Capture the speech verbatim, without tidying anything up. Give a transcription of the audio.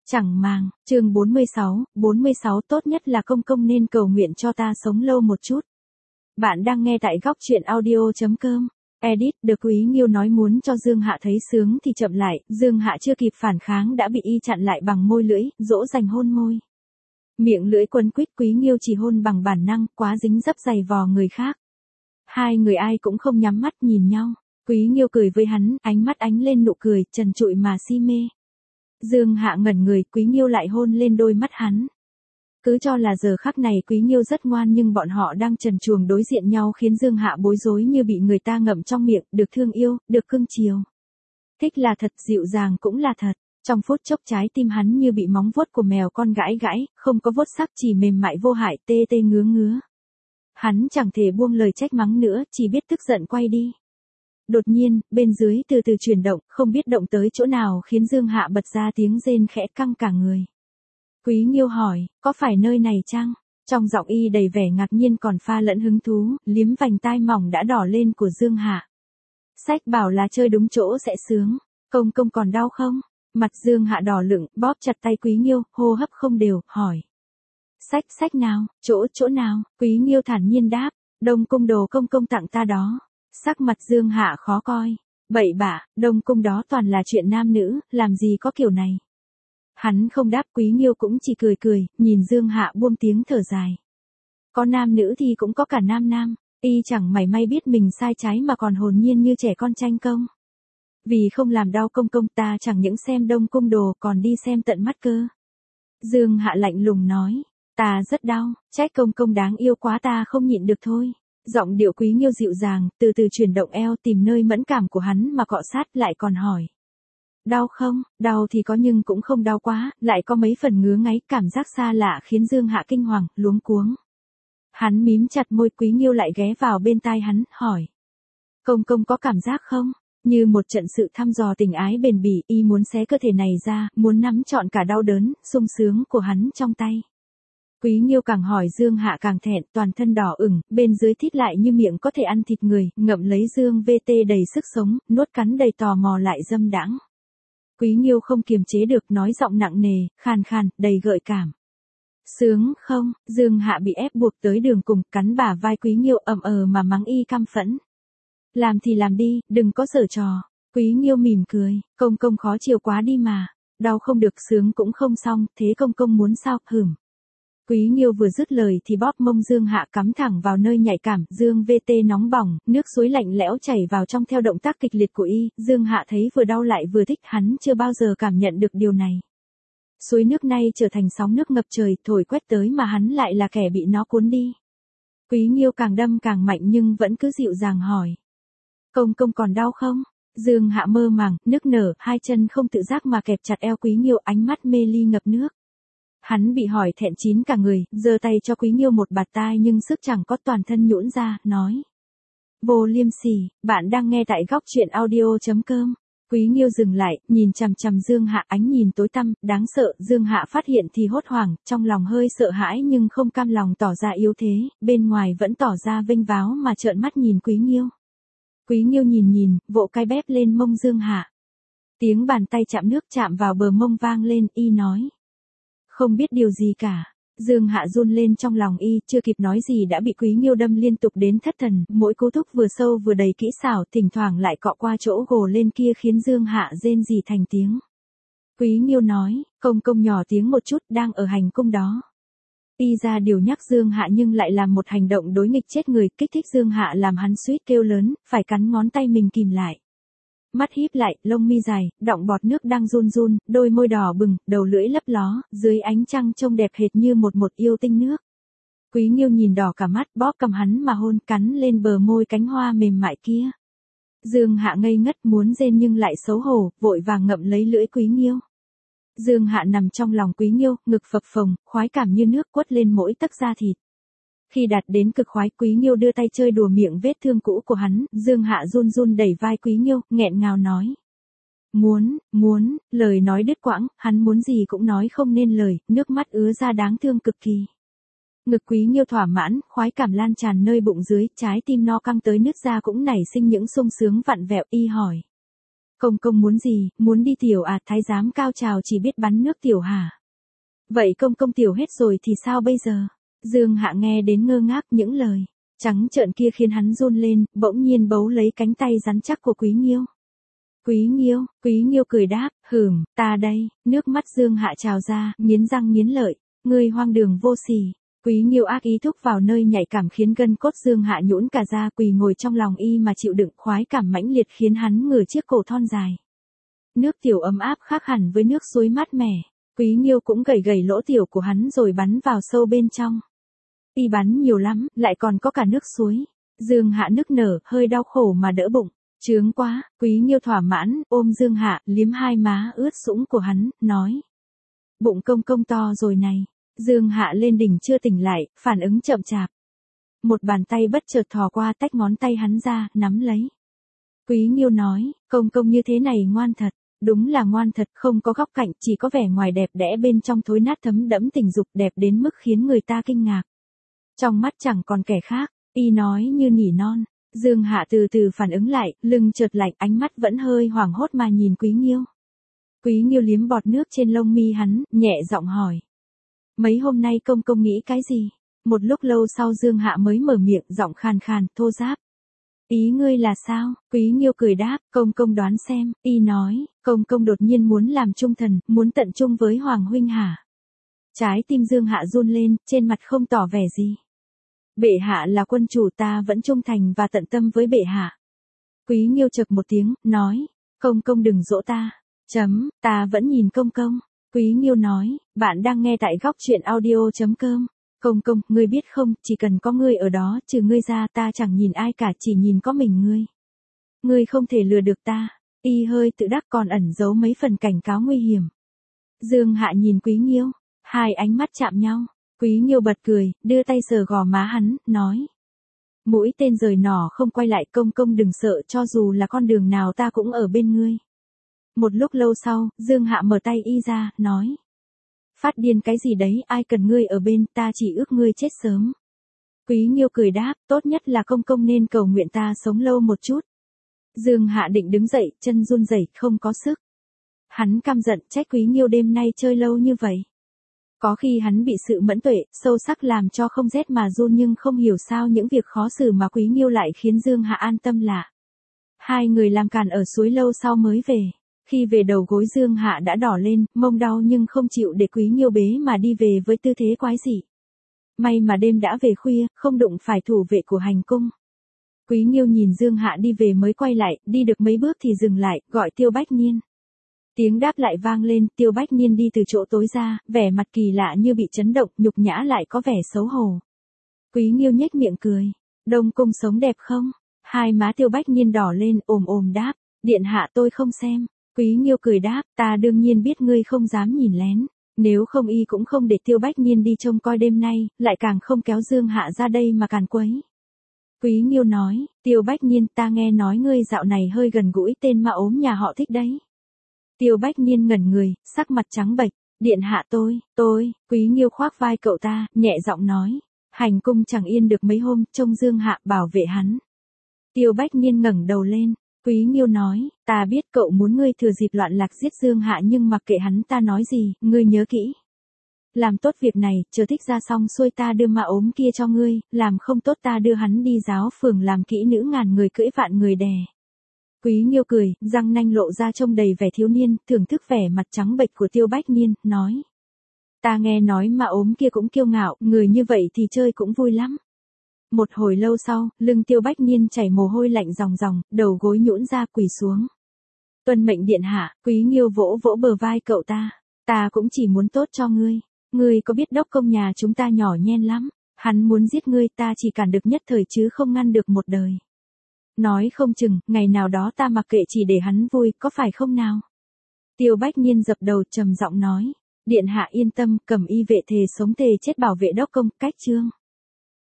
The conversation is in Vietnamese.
Chẳng màng, chương bốn mươi sáu, bốn mươi sáu tốt nhất là công công nên cầu nguyện cho ta sống lâu một chút. Bạn đang nghe tại góc truyện audio.com. Edit, được Quý Nghiêu nói muốn cho Dương Hạ thấy sướng thì chậm lại, Dương Hạ chưa kịp phản kháng đã bị y chặn lại bằng môi lưỡi, dỗ dành hôn môi. Miệng lưỡi quấn quýt, Quý Nghiêu chỉ hôn bằng bản năng, quá dính dấp giày vò người khác. Hai người ai cũng không nhắm mắt nhìn nhau, Quý Nghiêu cười với hắn, ánh mắt ánh lên nụ cười, trần trụi mà si mê. Dương Hạ ngẩn người, Quý Nghiêu lại hôn lên đôi mắt hắn. Cứ cho là giờ khắc này Quý Nghiêu rất ngoan nhưng bọn họ đang trần truồng đối diện nhau khiến Dương Hạ bối rối như bị người ta ngậm trong miệng, được thương yêu, được cưng chiều. Thích là thật, dịu dàng cũng là thật. Trong phút chốc trái tim hắn như bị móng vuốt của mèo con gãi gãi, không có vuốt sắc chỉ mềm mại vô hại, tê tê ngứa ngứa. Hắn chẳng thể buông lời trách mắng nữa, chỉ biết tức giận quay đi. Đột nhiên, bên dưới từ từ chuyển động, không biết động tới chỗ nào khiến Dương Hạ bật ra tiếng rên khẽ căng cả người. Quý Nghiêu hỏi, có phải nơi này chăng? Trong giọng y đầy vẻ ngạc nhiên còn pha lẫn hứng thú, liếm vành tai mỏng đã đỏ lên của Dương Hạ. Sách bảo là chơi đúng chỗ sẽ sướng, công công còn đau không? Mặt Dương Hạ đỏ lựng, bóp chặt tay Quý Nghiêu, hô hấp không đều, hỏi. Sách, sách nào, chỗ, chỗ nào? Quý Nghiêu thản nhiên đáp, Đông Cung đồ công công tặng ta đó. Sắc mặt Dương Hạ khó coi. Bậy bạ, Đông Cung đó toàn là chuyện nam nữ, làm gì có kiểu này. Hắn không đáp, Quý Nghiêu cũng chỉ cười cười, nhìn Dương Hạ buông tiếng thở dài. Có nam nữ thì cũng có cả nam nam, y chẳng mảy may biết mình sai trái mà còn hồn nhiên như trẻ con tranh công. Vì không làm đau công công ta chẳng những xem Đông Cung đồ còn đi xem tận mắt cơ. Dương Hạ lạnh lùng nói, ta rất đau, trách công công đáng yêu quá ta không nhịn được thôi. Giọng điệu Quý Nghiêu dịu dàng, từ từ chuyển động eo tìm nơi mẫn cảm của hắn mà cọ sát lại còn hỏi. Đau không? Đau thì có nhưng cũng không đau quá, lại có mấy phần ngứa ngáy, cảm giác xa lạ khiến Dương Hạ kinh hoàng, luống cuống. Hắn mím chặt môi, Quý Nghiêu lại ghé vào bên tai hắn, hỏi. Công công có cảm giác không? Như một trận sự thăm dò tình ái bền bỉ, y muốn xé cơ thể này ra, muốn nắm trọn cả đau đớn, sung sướng của hắn trong tay. Quý Nghiêu càng hỏi Dương Hạ càng thẹn, toàn thân đỏ ửng, bên dưới thít lại như miệng có thể ăn thịt người, ngậm lấy Dương vê tê đầy sức sống, nuốt cắn đầy tò mò lại dâm đãng. Quý Nghiêu không kiềm chế được, nói giọng nặng nề, khàn khàn, đầy gợi cảm. Sướng không? Dương Hạ bị ép buộc tới đường cùng, cắn bả vai Quý Nghiêu ầm ờ mà mắng y căm phẫn. Làm thì làm đi, đừng có giở trò. Quý Nghiêu mỉm cười, công công khó chịu quá đi mà. Đau không được, sướng cũng không xong, thế công công muốn sao? Hửm. Quý Nghiêu vừa dứt lời thì bóp mông Dương Hạ cắm thẳng vào nơi nhạy cảm, Dương vê tê nóng bỏng, nước suối lạnh lẽo chảy vào trong theo động tác kịch liệt của y, Dương Hạ thấy vừa đau lại vừa thích, hắn chưa bao giờ cảm nhận được điều này. Suối nước nay trở thành sóng nước ngập trời, thổi quét tới mà hắn lại là kẻ bị nó cuốn đi. Quý Nghiêu càng đâm càng mạnh nhưng vẫn cứ dịu dàng hỏi. Công công còn đau không? Dương Hạ mơ màng, nức nở, hai chân không tự giác mà kẹp chặt eo Quý Nghiêu, ánh mắt mê ly ngập nước. Hắn bị hỏi thẹn chín cả người, giơ tay cho Quý Nghiêu một bạt tai nhưng sức chẳng có, toàn thân nhũn ra, nói. Vô liêm sỉ, bạn đang nghe tại góc truyện audio.com. Quý Nghiêu dừng lại, nhìn chằm chằm Dương Hạ, ánh nhìn tối tăm, đáng sợ. Dương Hạ phát hiện thì hốt hoảng, trong lòng hơi sợ hãi nhưng không cam lòng tỏ ra yếu thế, bên ngoài vẫn tỏ ra vênh váo mà trợn mắt nhìn Quý Nghiêu. Quý Nghiêu nhìn nhìn, vỗ cái bép lên mông Dương Hạ. Tiếng bàn tay chạm nước chạm vào bờ mông vang lên, y nói. Không biết điều gì cả. Dương Hạ run lên trong lòng y, chưa kịp nói gì đã bị Quý Nghiêu đâm liên tục đến thất thần, mỗi cú thúc vừa sâu vừa đầy kỹ xảo, thỉnh thoảng lại cọ qua chỗ gồ lên kia khiến Dương Hạ rên rỉ thành tiếng. Quý Nghiêu nói, công công nhỏ tiếng một chút, đang ở hành cung đó. Y ra điều nhắc Dương Hạ nhưng lại làm một hành động đối nghịch chết người, kích thích Dương Hạ làm hắn suýt kêu lớn, phải cắn ngón tay mình kìm lại. Mắt híp lại, lông mi dài, đọng bọt nước đang run run, đôi môi đỏ bừng, đầu lưỡi lấp ló, dưới ánh trăng trông đẹp hệt như một một yêu tinh nước. Quý Nghiêu nhìn đỏ cả mắt, bóp cầm hắn mà hôn, cắn lên bờ môi cánh hoa mềm mại kia. Dương Hạ ngây ngất muốn rên nhưng lại xấu hổ, vội vàng ngậm lấy lưỡi Quý Nghiêu. Dương Hạ nằm trong lòng Quý Nghiêu, ngực phập phồng, khoái cảm như nước quất lên mỗi tấc da thịt. Khi đạt đến cực khoái, Quý Nghiêu đưa tay chơi đùa miệng vết thương cũ của hắn, Dương Hạ run run đẩy vai Quý Nghiêu, nghẹn ngào nói. Muốn, muốn, lời nói đứt quãng, hắn muốn gì cũng nói không nên lời, nước mắt ứa ra đáng thương cực kỳ. Ngực Quý Nghiêu thỏa mãn, khoái cảm lan tràn nơi bụng dưới, trái tim no căng tới nứt ra cũng nảy sinh những sung sướng vặn vẹo, y hỏi. Công công muốn gì, muốn đi tiểu à, thái giám cao trào chỉ biết bắn nước tiểu hả? Vậy công công tiểu hết rồi thì sao bây giờ? Dương Hạ nghe đến ngơ ngác những lời trắng trợn kia khiến hắn run lên, bỗng nhiên bấu lấy cánh tay rắn chắc của Quý Nghiêu. Quý Nghiêu, Quý Nghiêu cười đáp, hửm, ta đây, nước mắt Dương Hạ trào ra, nghiến răng nghiến lợi, ngươi hoang đường vô sỉ. Quý Nghiêu ác ý thúc vào nơi nhạy cảm khiến gân cốt Dương Hạ nhũn cả ra, quỳ ngồi trong lòng y mà chịu đựng, khoái cảm mãnh liệt khiến hắn ngửa chiếc cổ thon dài. Nước tiểu ấm áp khác hẳn với nước suối mát mẻ. Quý Nghiêu cũng gẩy gẩy lỗ tiểu của hắn rồi bắn vào sâu bên trong. Y bắn nhiều lắm, lại còn có cả nước suối. Dương Hạ nức nở, hơi đau khổ mà đỡ bụng. Chướng quá, Quý Nghiêu thỏa mãn, ôm Dương Hạ, liếm hai má ướt sũng của hắn, nói. Bụng công công to rồi này. Dương Hạ lên đỉnh chưa tỉnh lại, phản ứng chậm chạp. Một bàn tay bất chợt thò qua tách ngón tay hắn ra, nắm lấy. Quý Nghiêu nói, công công như thế này ngoan thật. Đúng là ngoan thật, không có góc cạnh, chỉ có vẻ ngoài đẹp đẽ bên trong thối nát thấm đẫm tình dục, đẹp đến mức khiến người ta kinh ngạc. Trong mắt chẳng còn kẻ khác, y nói như nỉ non. Dương Hạ từ từ phản ứng lại, lưng chợt lạnh, ánh mắt vẫn hơi hoảng hốt mà nhìn Quý Nghiêu. Quý Nghiêu liếm bọt nước trên lông mi hắn, nhẹ giọng hỏi. Mấy hôm nay công công nghĩ cái gì? Một lúc lâu sau Dương Hạ mới mở miệng, giọng khàn khàn, thô ráp. Ý ngươi là sao? Quý Nghiêu cười đáp, công công đoán xem, y nói, công công đột nhiên muốn làm trung thần, muốn tận trung với Hoàng huynh hả? Trái tim Dương Hạ run lên, trên mặt không tỏ vẻ gì. Bệ hạ là quân chủ, ta vẫn trung thành và tận tâm với bệ hạ. Quý Nghiêu chậc một tiếng, nói, công công đừng dỗ ta. Chấm, ta vẫn nhìn công công. Quý Nghiêu nói, bạn đang nghe tại góc truyện audio.com. Công công, ngươi biết không, chỉ cần có ngươi ở đó, trừ ngươi ra ta chẳng nhìn ai cả, chỉ nhìn có mình ngươi. Ngươi không thể lừa được ta. Y hơi tự đắc còn ẩn giấu mấy phần cảnh cáo nguy hiểm. Dương Hạ nhìn Quý Nghiêu, hai ánh mắt chạm nhau. Quý Nghiêu bật cười, đưa tay sờ gò má hắn, nói. Mũi tên rời nỏ không quay lại, công công đừng sợ, cho dù là con đường nào ta cũng ở bên ngươi. Một lúc lâu sau, Dương Hạ mở tay y ra, nói. Phát điên cái gì đấy, ai cần ngươi ở bên, ta chỉ ước ngươi chết sớm. Quý Nghiêu cười đáp, tốt nhất là công công nên cầu nguyện ta sống lâu một chút. Dương Hạ định đứng dậy, chân run rẩy, không có sức. Hắn căm giận, trách Quý Nghiêu đêm nay chơi lâu như vậy. Có khi hắn bị sự mẫn tuệ, sâu sắc làm cho không rét mà run, nhưng không hiểu sao những việc khó xử mà Quý Nghiêu lại khiến Dương Hạ an tâm lạ. Hai người làm càn ở suối lâu sau mới về. Khi về đầu gối Dương Hạ đã đỏ lên, mông đau nhưng không chịu để Quý Nghiêu bế mà đi về với tư thế quái dị. May mà đêm đã về khuya, không đụng phải thủ vệ của hành cung. Quý Nghiêu nhìn Dương Hạ đi về mới quay lại, đi được mấy bước thì dừng lại, gọi Tiêu Bách Niên. Tiếng đáp lại vang lên, Tiêu Bách Niên đi từ chỗ tối ra, vẻ mặt kỳ lạ như bị chấn động, nhục nhã lại có vẻ xấu hổ. Quý Nghiêu nhếch miệng cười, Đông cung sống đẹp không? Hai má Tiêu Bách Niên đỏ lên, ồm ồm đáp, điện hạ tôi không xem. Quý Nghiêu cười đáp, ta đương nhiên biết ngươi không dám nhìn lén, nếu không y cũng không để Tiêu Bách Niên đi trông coi đêm nay, lại càng không kéo Dương Hạ ra đây mà càn quấy. Quý Nghiêu nói, Tiêu Bách Niên, ta nghe nói ngươi dạo này hơi gần gũi tên ma ốm nhà họ Thích đấy. Tiêu Bách Niên ngẩn người, sắc mặt trắng bệch, điện hạ tôi, tôi, Quý Nghiêu khoác vai cậu ta, nhẹ giọng nói, hành cung chẳng yên được mấy hôm, trông Dương Hạ bảo vệ hắn. Tiêu Bách Niên ngẩng đầu lên, Quý Nghiêu nói, ta biết cậu muốn ngươi thừa dịp loạn lạc giết Dương Hạ, nhưng mặc kệ hắn ta nói gì, ngươi nhớ kỹ. Làm tốt việc này, chờ Thích ra xong xuôi ta đưa ma ốm kia cho ngươi, làm không tốt ta đưa hắn đi giáo phường làm kỹ nữ ngàn người cưỡi vạn người đè. Quý Nghiêu cười, răng nanh lộ ra trông đầy vẻ thiếu niên, thưởng thức vẻ mặt trắng bệch của Tiêu Bách Niên, nói. Ta nghe nói ma ốm kia cũng kiêu ngạo, người như vậy thì chơi cũng vui lắm. Một hồi lâu sau, lưng Tiêu Bách Niên chảy mồ hôi lạnh ròng ròng, đầu gối nhũn ra quỳ xuống. Tuân mệnh điện hạ, Quý Nghiêu vỗ vỗ bờ vai cậu ta. Ta cũng chỉ muốn tốt cho ngươi. Ngươi có biết đốc công nhà chúng ta nhỏ nhen lắm. Hắn muốn giết ngươi, ta chỉ cản được nhất thời chứ không ngăn được một đời. Nói không chừng, ngày nào đó ta mặc kệ chỉ để hắn vui, có phải không nào? Tiêu Bách Niên dập đầu trầm giọng nói. Điện hạ yên tâm, cầm y vệ thề sống thề chết bảo vệ đốc công, cách chương.